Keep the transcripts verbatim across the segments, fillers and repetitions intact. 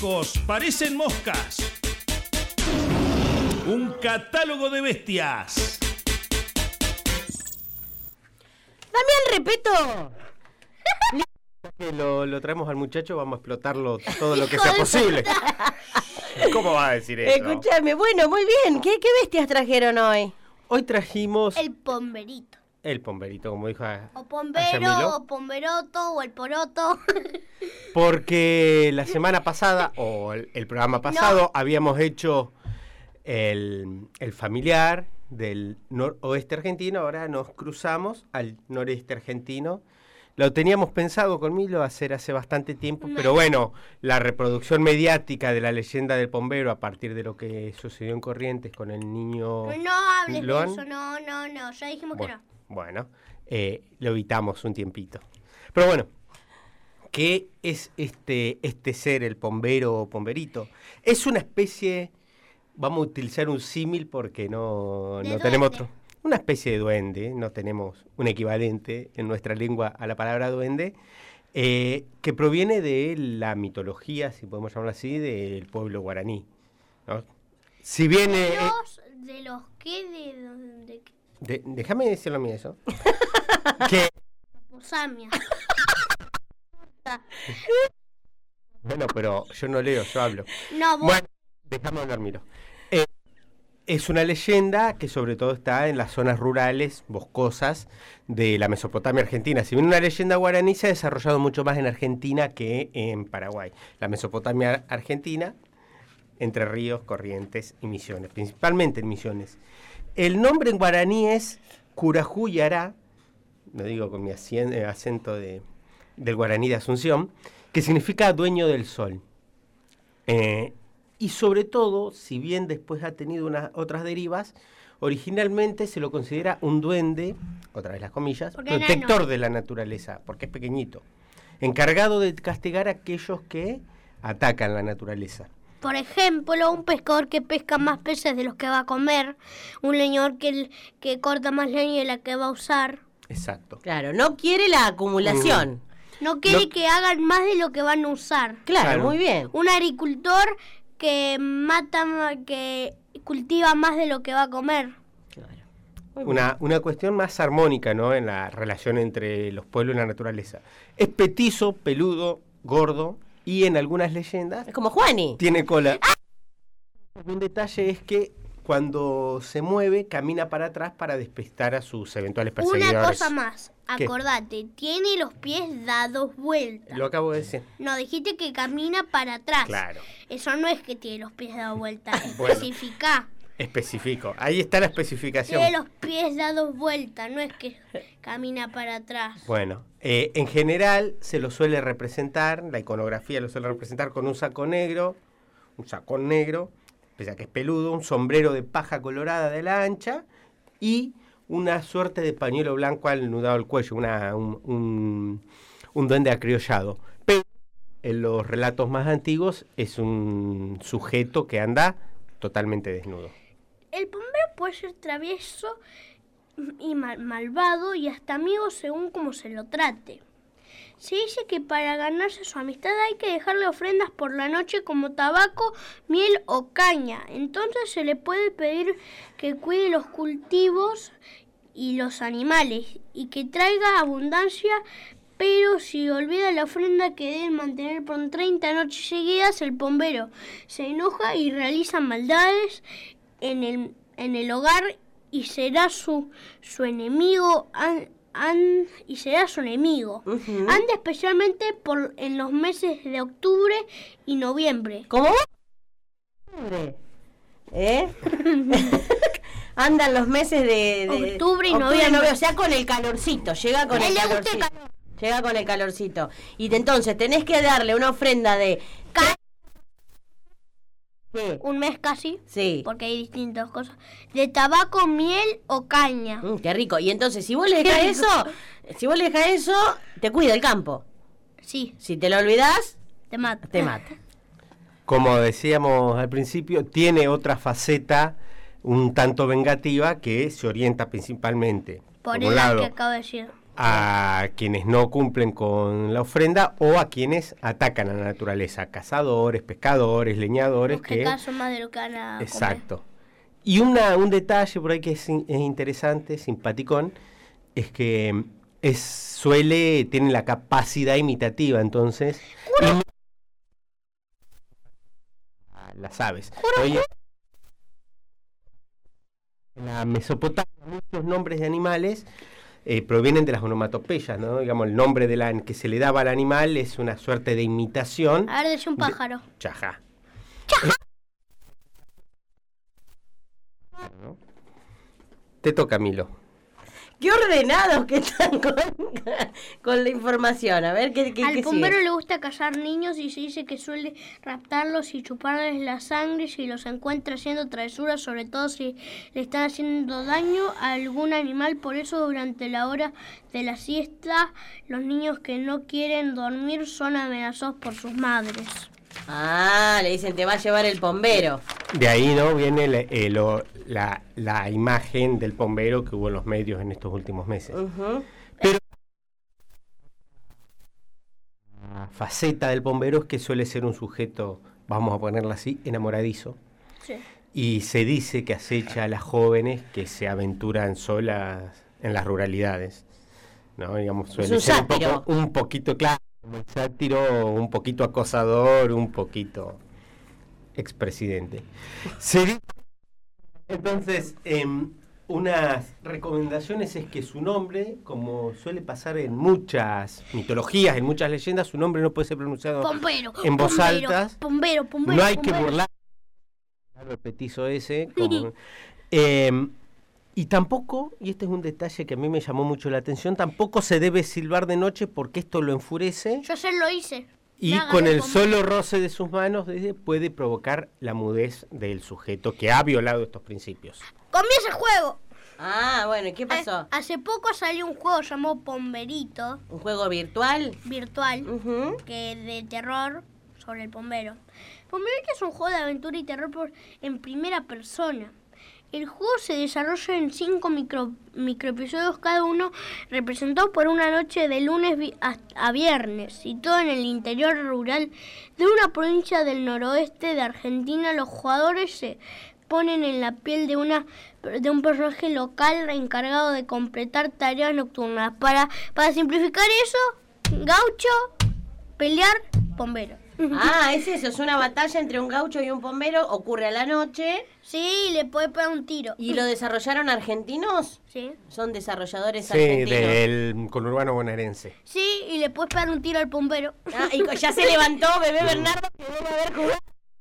conejos parecen moscas. Un catálogo de bestias. Damián Repetto. Que lo, lo traemos al muchacho, vamos a explotarlo todo lo que sea posible. ¿Cómo va a decir eso? Escúchame, bueno, muy bien. ¿Qué, qué bestias trajeron hoy? Hoy trajimos El pomberito. el pomberito, como dijo a, O a pombero, Yamilo, o pomberoto, o el poroto. porque la semana pasada, o el, el programa pasado, habíamos hecho el, el familiar del noroeste argentino, ahora nos cruzamos al noreste argentino. Lo teníamos pensado con Milo hacer hace bastante tiempo, No. pero bueno, la reproducción mediática de la leyenda del pombero a partir de lo que sucedió en Corrientes con el niño... No hables ¿Lo de han? eso, no, no, no. Ya dijimos Bueno, que no. bueno, eh, lo evitamos un tiempito. Pero bueno, ¿qué es este, este ser, el pombero o pomberito? Es una especie, vamos a utilizar un símil porque no, De no tenemos duende. otro. Una especie de duende, no tenemos un equivalente en nuestra lengua a la palabra duende, eh, que proviene de la mitología, si podemos llamarlo así, del pueblo guaraní, ¿no? Si viene... De eh, los, de los que, de, de, de de- déjame decirlo a mí eso. que Posamia. Bueno, pero yo no leo, yo hablo. No, vos, Bueno, déjame hablar, Miro. Eh, es una leyenda que sobre todo está en las zonas rurales, boscosas, de la Mesopotamia argentina. Si bien una leyenda guaraní se ha desarrollado mucho más en Argentina que en Paraguay. La Mesopotamia argentina, Entre Ríos, Corrientes y Misiones, principalmente en Misiones. El nombre en guaraní es Curajuyará, lo digo con mi acien- eh, acento de, del guaraní de Asunción, que significa dueño del sol. Eh, y sobre todo, si bien después ha tenido unas otras derivas, originalmente se lo considera un duende, otra vez las comillas, Porque protector enano. de la naturaleza, porque es pequeñito, encargado de castigar a aquellos que atacan la naturaleza. por ejemplo, un pescador que pesca más peces de los que va a comer, un leñador que, que corta más leña de la que va a usar. Exacto. Claro, no quiere la acumulación. No quiere No- que hagan más de lo que van a usar. Claro, Claro. muy bien. Un agricultor que mata, ma- que cultiva más de lo que va a comer. Claro. Muy bien. Una, una cuestión más armónica, ¿no?, en la relación entre los pueblos y la naturaleza. Es petizo, peludo, gordo y en algunas leyendas Es como Juani. tiene cola. Un detalle es que cuando se mueve camina para atrás para despistar a sus eventuales perseguidores. Una cosa más, ¿Qué? acordate, tiene los pies dados vuelta. Lo acabo de decir. No, dijiste que camina para atrás. Claro. Eso no es que tiene los pies dados vuelta, Bueno. especifica. Especifico. Ahí está la especificación. Tiene los pies dados vuelta, no es que camina para atrás. Bueno, eh, en general se lo suele representar, la iconografía lo suele representar con un saco negro, un sacón negro, pese a que es peludo, un sombrero de paja colorada de la ancha y una suerte de pañuelo blanco anudado al cuello, una, un, un, un duende acriollado. Pero en los relatos más antiguos es un sujeto que anda totalmente desnudo. El bombero puede ser travieso y mal- malvado y hasta amigo según como se lo trate. Se dice que para ganarse su amistad hay que dejarle ofrendas por la noche como tabaco, miel o caña. Entonces se le puede pedir que cuide los cultivos y los animales y que traiga abundancia, pero si olvida la ofrenda que deben mantener por treinta noches seguidas, el bombero se enoja y realiza maldades en el, en el hogar y será su, su enemigo an- an- y será su enemigo. Ujú. Anda especialmente por en los meses de octubre y noviembre. ¿Cómo? Octubre. ¿Eh? Andan los meses de, de- Octubre y noviembre. O sea, con el calorcito. Llega con A el él le gusta el calorcito. Llega con el calorcito. Y de- entonces tenés que darle una ofrenda de... Ca- ¿Qué? Un mes casi, Sí. porque hay distintas cosas. De tabaco, miel o caña. Mm, qué rico. Y entonces, si vos le dejás eso, si vos le dejás eso, te cuida el campo. Sí, Si te lo olvidás, te mata. te mata. Como decíamos al principio, tiene otra faceta un tanto vengativa que se orienta principalmente, Por por un el lado lado, que acabo de decir. a quienes no cumplen con la ofrenda o a quienes atacan a la naturaleza, cazadores, pescadores, leñadores. Los que, que cazan más de lo que van a comer. Exacto. Y una, un detalle por ahí que es, es interesante, simpaticón, es que es, suele, tiene la capacidad imitativa, entonces... Im- las aves. Oye, en la Mesopotamia muchos nombres de animales eh, provienen de las onomatopeyas, ¿no? Digamos, el nombre de la, que se le daba al animal es una suerte de imitación. A ver, decía un pájaro. De, chajá. ¡Chajá! ¿No? Te toca, Milo. Qué ordenados que están con, con la información. A ver, ¿qué, qué, Al qué bombero sigue? le gusta cazar niños y se dice que suele raptarlos y chuparles la sangre si los encuentra haciendo travesuras, sobre todo si le están haciendo daño a algún animal. Por eso, durante la hora de la siesta, los niños que no quieren dormir son amenazados por sus madres. Ah, le dicen, te va a llevar el bombero. De ahí, ¿no? Viene la, eh, lo, la, la imagen del bombero que hubo en los medios en estos últimos meses. Uh-huh. Pero la faceta del bombero es que suele ser un sujeto, vamos a ponerlo así, enamoradizo. Sí. Y se dice que acecha a las jóvenes que se aventuran solas en las ruralidades. ¿No? Digamos, suele un ser un, sátiro. poco, un poquito, claro, un sátiro, un poquito acosador, un poquito expresidente. Sí. Entonces, eh, unas recomendaciones es que su nombre, como suele pasar en muchas mitologías, en muchas leyendas, su nombre no puede ser pronunciado Bombero, en voz bombero, alta. Bombero, bombero, No hay bombero. que burlar el petizo ese. Como, eh, y tampoco, y este es un detalle que a mí me llamó mucho la atención, tampoco se debe silbar de noche porque esto lo enfurece. Yo ayer lo hice. Y Nada con de el comer. solo roce de sus manos dice, puede provocar la mudez del sujeto que ha violado estos principios. Comienza el juego. Ah, bueno, ¿y qué pasó? Eh, hace poco salió un juego llamado Bomberito ¿Un juego virtual? virtual Uh-huh. que de terror sobre el bombero. Bomberito es un juego de aventura y terror por, en primera persona. El juego se desarrolla en cinco micro, microepisodios, cada uno representado por una noche de lunes vi- a, a viernes, situado en el interior rural de una provincia del noroeste de Argentina. Los jugadores se ponen en la piel de una de un personaje local encargado de completar tareas nocturnas. Para, para simplificar eso, gaucho, pelear, bombero. Ah, es eso, es una batalla entre un gaucho y un bombero, ocurre a la noche. Sí, le puede pegar un tiro. ¿Y lo desarrollaron argentinos? Sí. Son desarrolladores Sí, argentinos. del conurbano bonaerense. Sí, y le puedes pegar un tiro al bombero. Ah, y co- ya se levantó bebé Bernardo que debe haber jugado.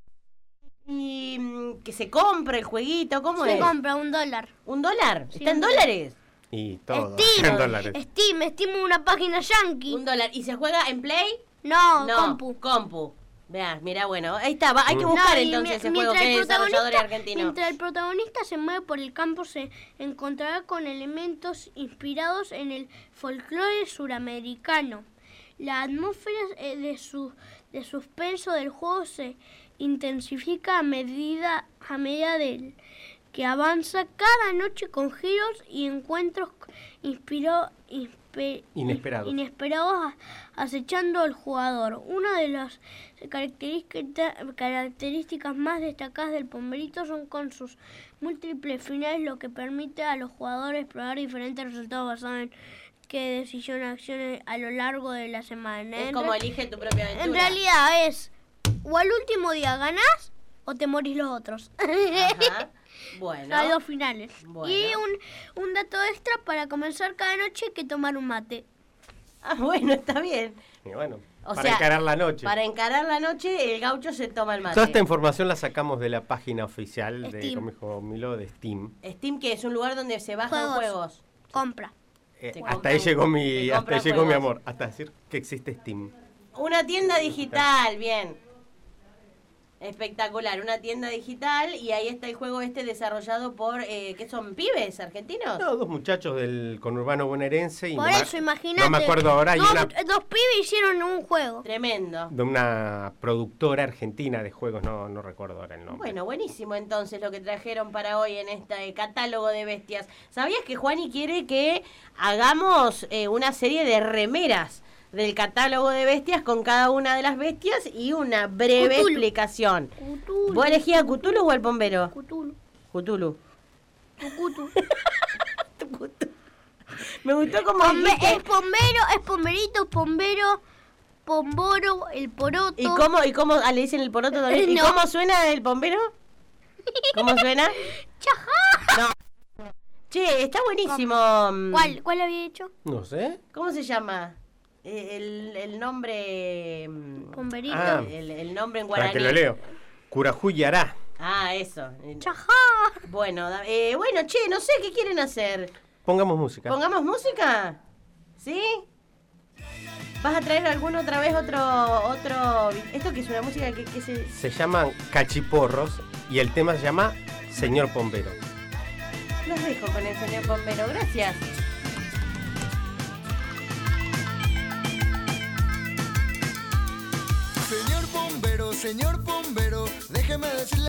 Y mm, que se compra el jueguito, ¿cómo Se es? compra un dólar. ¿Un dólar? Sí, ¿Está en un dólares? Y todo, Steam. en dólares. Steam, Steam es una página yankee. Un dólar. ¿Y se juega en Play? No, No, compu. compu. Vean, mira, bueno, ahí está, va, hay que No, buscar y entonces mi- ese mientras juego que el es desarrollador protagonista- argentino. Mientras el protagonista se mueve por el campo, se encontrará con elementos inspirados en el folclore suramericano. La atmósfera eh, de, su, de suspenso del juego se intensifica a medida, a medida del que avanza cada noche con giros y encuentros inspiró, inspe- Inesperados. inesperados a- acechando al jugador. Una de las característica- características más destacadas del bomberito son con sus múltiples finales, lo que permite a los jugadores probar diferentes resultados basados en qué decisión acciones a lo largo de la semana. Es En como re- elige tu propia aventura. en realidad es o al último día ganás o te morís los otros. Ajá. Bueno. Hay dos finales. Bueno. Y un, un dato extra para comenzar cada noche hay que tomar un mate. Ah, bueno, está bien. Y bueno, O para sea, encarar la noche. Para encarar la noche, el gaucho se toma el mate. Toda esta información la sacamos de la página oficial de, Steam. como dijo Milo, de Steam. Steam, que es un lugar donde se bajan Juegos. juegos. Compra. Eh, Se hasta compra ahí un- llegó se mi, hasta compra ahí llegó mi juegos. amor, hasta decir que existe Steam. Una tienda digital, bien. Espectacular, una tienda digital y ahí está el juego este desarrollado por, eh, ¿qué son, pibes argentinos? No, dos muchachos del conurbano bonaerense. Y Por no eso, me, imagínate. No me acuerdo ahora, hay dos, una, dos pibes hicieron un juego. Tremendo. de una productora argentina de juegos, no, no recuerdo ahora el nombre. Bueno, buenísimo entonces lo que trajeron para hoy en este catálogo de bestias. ¿Sabías que Juani quiere que hagamos eh, una serie de remeras del catálogo de bestias con cada una de las bestias y una breve Cthulhu. explicación? Cthulhu. ¿Vos elegís a Cthulhu o al bombero? Cthulhu. Cthulhu. Tucutu. Me gustó como Pombe- dijiste. es pombero, es pomberito, pombero, pomboro, el poroto. ¿Y cómo, y cómo ah, le dicen el poroto también? ¿Y No. cómo suena el bombero? ¿Cómo suena? ¡Chajá! No. Che, está buenísimo. ¿Cuál, ¿Cuál había hecho? No sé. ¿Cómo se llama? Eh, El, el nombre... mm, Pomberito. Ah. El, el nombre en Para guaraní. que lo leo. Curajuyará. Ah, eso. ¡Chajá! Bueno, da- eh, bueno, che, no sé qué quieren hacer. Pongamos música. ¿Pongamos música? ¿Sí? ¿Vas a traer alguna otra vez otro... otro ¿Esto que es una música que, que se...? Se llaman Cachiporros y el tema se llama Señor Pombero. Los dejo con el señor bombero. Gracias. Señor bombero, señor bombero, déjeme decirle